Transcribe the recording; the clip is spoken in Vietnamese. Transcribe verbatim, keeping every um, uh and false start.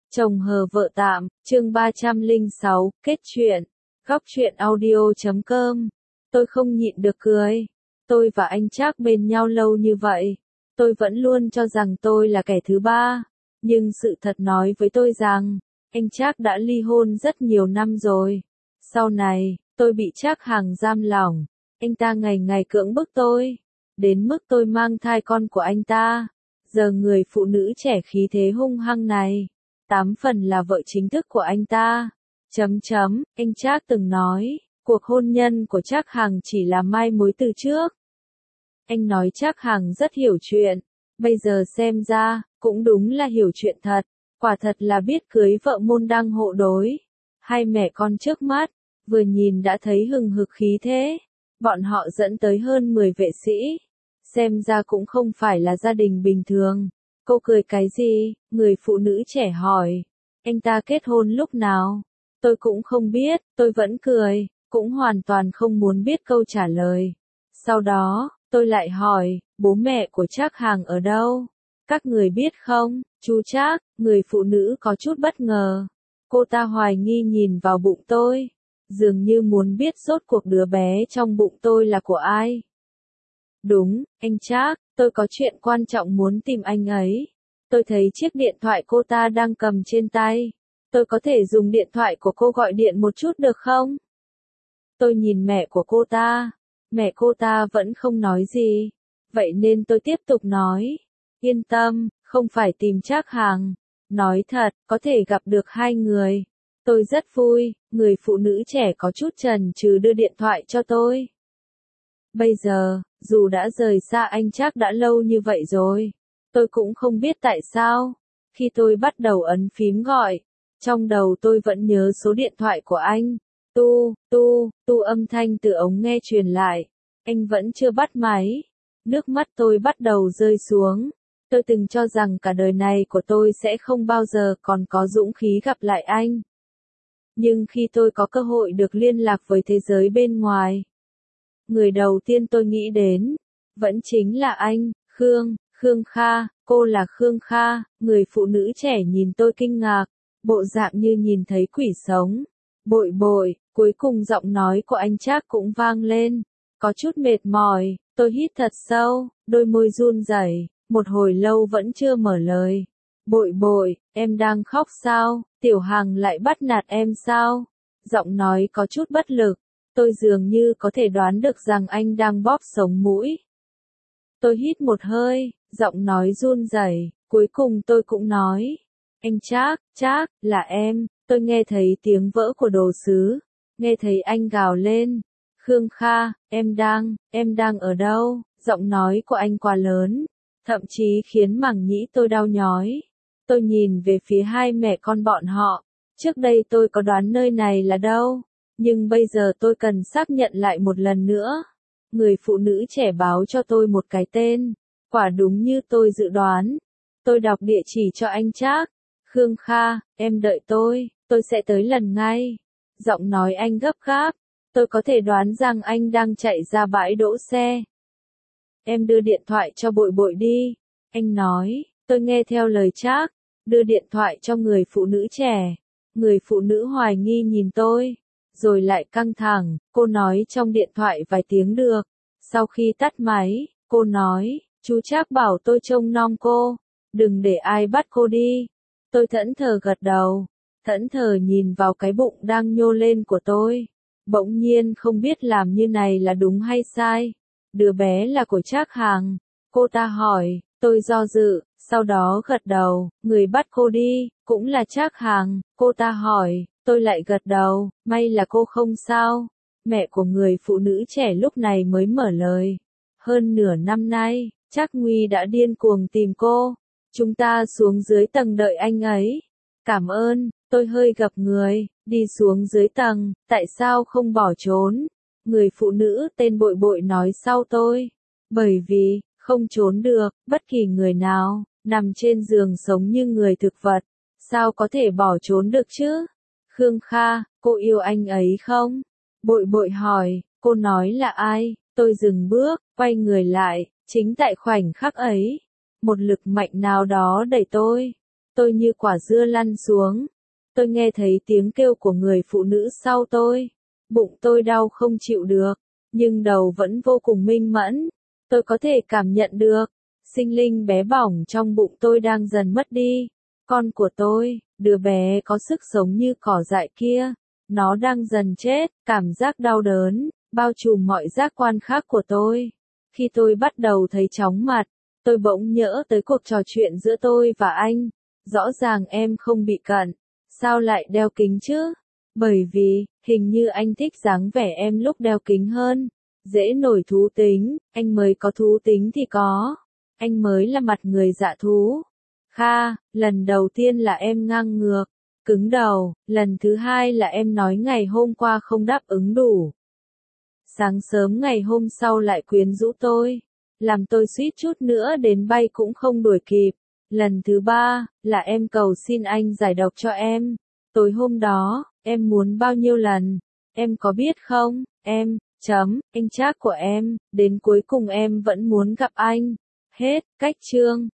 Chồng hờ vợ tạm, chương ba trăm lẻ sáu, kết truyện. Góc truyện audio chấm com. Tôi không nhịn được cười. Tôi và anh Trác bên nhau lâu như vậy. Tôi vẫn luôn cho rằng tôi là kẻ thứ ba. Nhưng sự thật nói với tôi rằng, anh Trác đã ly hôn rất nhiều năm rồi. Sau này, tôi bị Trác Hằng giam lỏng. Anh ta ngày ngày cưỡng bức tôi. Đến mức tôi mang thai con của anh ta. Giờ người phụ nữ trẻ khí thế hung hăng này, tám phần là vợ chính thức của anh ta. Chấm chấm, anh Trác từng nói, cuộc hôn nhân của Trác Hằng chỉ là mai mối từ trước. Anh nói Trác Hằng rất hiểu chuyện, bây giờ xem ra, cũng đúng là hiểu chuyện thật, quả thật là biết cưới vợ môn đăng hộ đối. Hai mẹ con trước mắt, vừa nhìn đã thấy hừng hực khí thế, bọn họ dẫn tới hơn mười vệ sĩ. Xem ra cũng không phải là gia đình bình thường. Cô cười cái gì? Người phụ nữ trẻ hỏi. Anh ta kết hôn lúc nào? Tôi cũng không biết, tôi vẫn cười, cũng hoàn toàn không muốn biết câu trả lời. Sau đó, tôi lại hỏi, bố mẹ của Trác Hằng ở đâu? Các người biết không? Chú Trác, người phụ nữ có chút bất ngờ. Cô ta hoài nghi nhìn vào bụng tôi, dường như muốn biết rốt cuộc đứa bé trong bụng tôi là của ai. Đúng, anh Trác, tôi có chuyện quan trọng muốn tìm anh ấy. Tôi thấy chiếc điện thoại cô ta đang cầm trên tay. Tôi có thể dùng điện thoại của cô gọi điện một chút được không? Tôi nhìn mẹ của cô ta. Mẹ cô ta vẫn không nói gì. Vậy nên tôi tiếp tục nói. Yên tâm, không phải tìm Trác Hằng. Nói thật, có thể gặp được hai người. Tôi rất vui, người phụ nữ trẻ có chút chần chừ đưa điện thoại cho tôi. Bây giờ, dù đã rời xa anh Trác đã lâu như vậy rồi, tôi cũng không biết tại sao. Khi tôi bắt đầu ấn phím gọi, trong đầu tôi vẫn nhớ số điện thoại của anh. Tu, tu, tu âm thanh từ ống nghe truyền lại. Anh vẫn chưa bắt máy. Nước mắt tôi bắt đầu rơi xuống. Tôi từng cho rằng cả đời này của tôi sẽ không bao giờ còn có dũng khí gặp lại anh. Nhưng khi tôi có cơ hội được liên lạc với thế giới bên ngoài, người đầu tiên tôi nghĩ đến, vẫn chính là anh, Khương, Khương Kha, cô là Khương Kha. Người phụ nữ trẻ nhìn tôi kinh ngạc, bộ dạng như nhìn thấy quỷ sống. Bội bội, cuối cùng giọng nói của anh Trác cũng vang lên, có chút mệt mỏi. Tôi hít thật sâu, đôi môi run rẩy, một hồi lâu vẫn chưa mở lời. Bội bội, em đang khóc sao? Tiểu Hằng lại bắt nạt em sao? Giọng nói có chút bất lực. Tôi dường như có thể đoán được rằng anh đang bóp sống mũi. Tôi hít một hơi, giọng nói run rẩy, cuối cùng tôi cũng nói. Anh Trác, Trác, là em. Tôi nghe thấy tiếng vỡ của đồ sứ. Nghe thấy anh gào lên. Khương Kha, em đang, em đang ở đâu? Giọng nói của anh quá lớn, thậm chí khiến màng nhĩ tôi đau nhói. Tôi nhìn về phía hai mẹ con bọn họ. Trước đây tôi có đoán nơi này là đâu. Nhưng bây giờ tôi cần xác nhận lại một lần nữa. Người phụ nữ trẻ báo cho tôi một cái tên. Quả đúng như tôi dự đoán. Tôi đọc địa chỉ cho anh Trác. Khương Kha, em đợi tôi, tôi sẽ tới lần ngay. Giọng nói anh gấp gáp. Tôi có thể đoán rằng anh đang chạy ra bãi đỗ xe. Em đưa điện thoại cho bội bội đi. Anh nói, tôi nghe theo lời Trác. Đưa điện thoại cho người phụ nữ trẻ. Người phụ nữ hoài nghi nhìn tôi. Rồi lại căng thẳng, cô nói trong điện thoại vài tiếng được. Sau khi tắt máy, cô nói, chú Trác bảo tôi trông nom cô, đừng để ai bắt cô đi. Tôi thẫn thờ gật đầu, thẫn thờ nhìn vào cái bụng đang nhô lên của tôi. Bỗng nhiên không biết làm như này là đúng hay sai. Đứa bé là của Trác Hằng. Cô ta hỏi, tôi do dự, sau đó gật đầu, người bắt cô đi, cũng là Trác Hằng. Cô ta hỏi. Tôi lại gật đầu, may là cô không sao. Mẹ của người phụ nữ trẻ lúc này mới mở lời. Hơn nửa năm nay, Trác Nguy đã điên cuồng tìm cô. Chúng ta xuống dưới tầng đợi anh ấy. Cảm ơn, tôi hơi gập người, đi xuống dưới tầng, tại sao không bỏ trốn? Người phụ nữ tên Bội Bội nói sau tôi. Bởi vì, không trốn được, bất kỳ người nào, nằm trên giường sống như người thực vật, sao có thể bỏ trốn được chứ? Khương Kha, cô yêu anh ấy không? Bội Bội hỏi, cô nói là ai? Tôi dừng bước, quay người lại, chính tại khoảnh khắc ấy. Một lực mạnh nào đó đẩy tôi. tôi như quả dưa lăn xuống. Tôi nghe thấy tiếng kêu của người phụ nữ sau tôi. Bụng tôi đau không chịu được, nhưng đầu vẫn vô cùng minh mẫn. Tôi có thể cảm nhận được, sinh linh bé bỏng trong bụng tôi đang dần mất đi. Con của tôi, đứa bé có sức sống như cỏ dại kia, nó đang dần chết, cảm giác đau đớn, bao trùm mọi giác quan khác của tôi. Khi tôi bắt đầu thấy chóng mặt, tôi bỗng nhớ tới cuộc trò chuyện giữa tôi và anh. Rõ ràng em không bị cận, sao lại đeo kính chứ? Bởi vì, hình như anh thích dáng vẻ em lúc đeo kính hơn. Dễ nổi thú tính, anh mới có thú tính thì có. Anh mới là mặt người dạ thú. Kha, lần đầu tiên là em ngang ngược, cứng đầu, lần thứ hai là em nói ngày hôm qua không đáp ứng đủ. Sáng sớm ngày hôm sau lại quyến rũ tôi, làm tôi suýt chút nữa đến bay cũng không đuổi kịp. Lần thứ ba, là em cầu xin anh giải độc cho em. Tối hôm đó, em muốn bao nhiêu lần? Em có biết không, em, chấm, anh Trác của em, đến cuối cùng em vẫn muốn gặp anh. Hết, cách chương.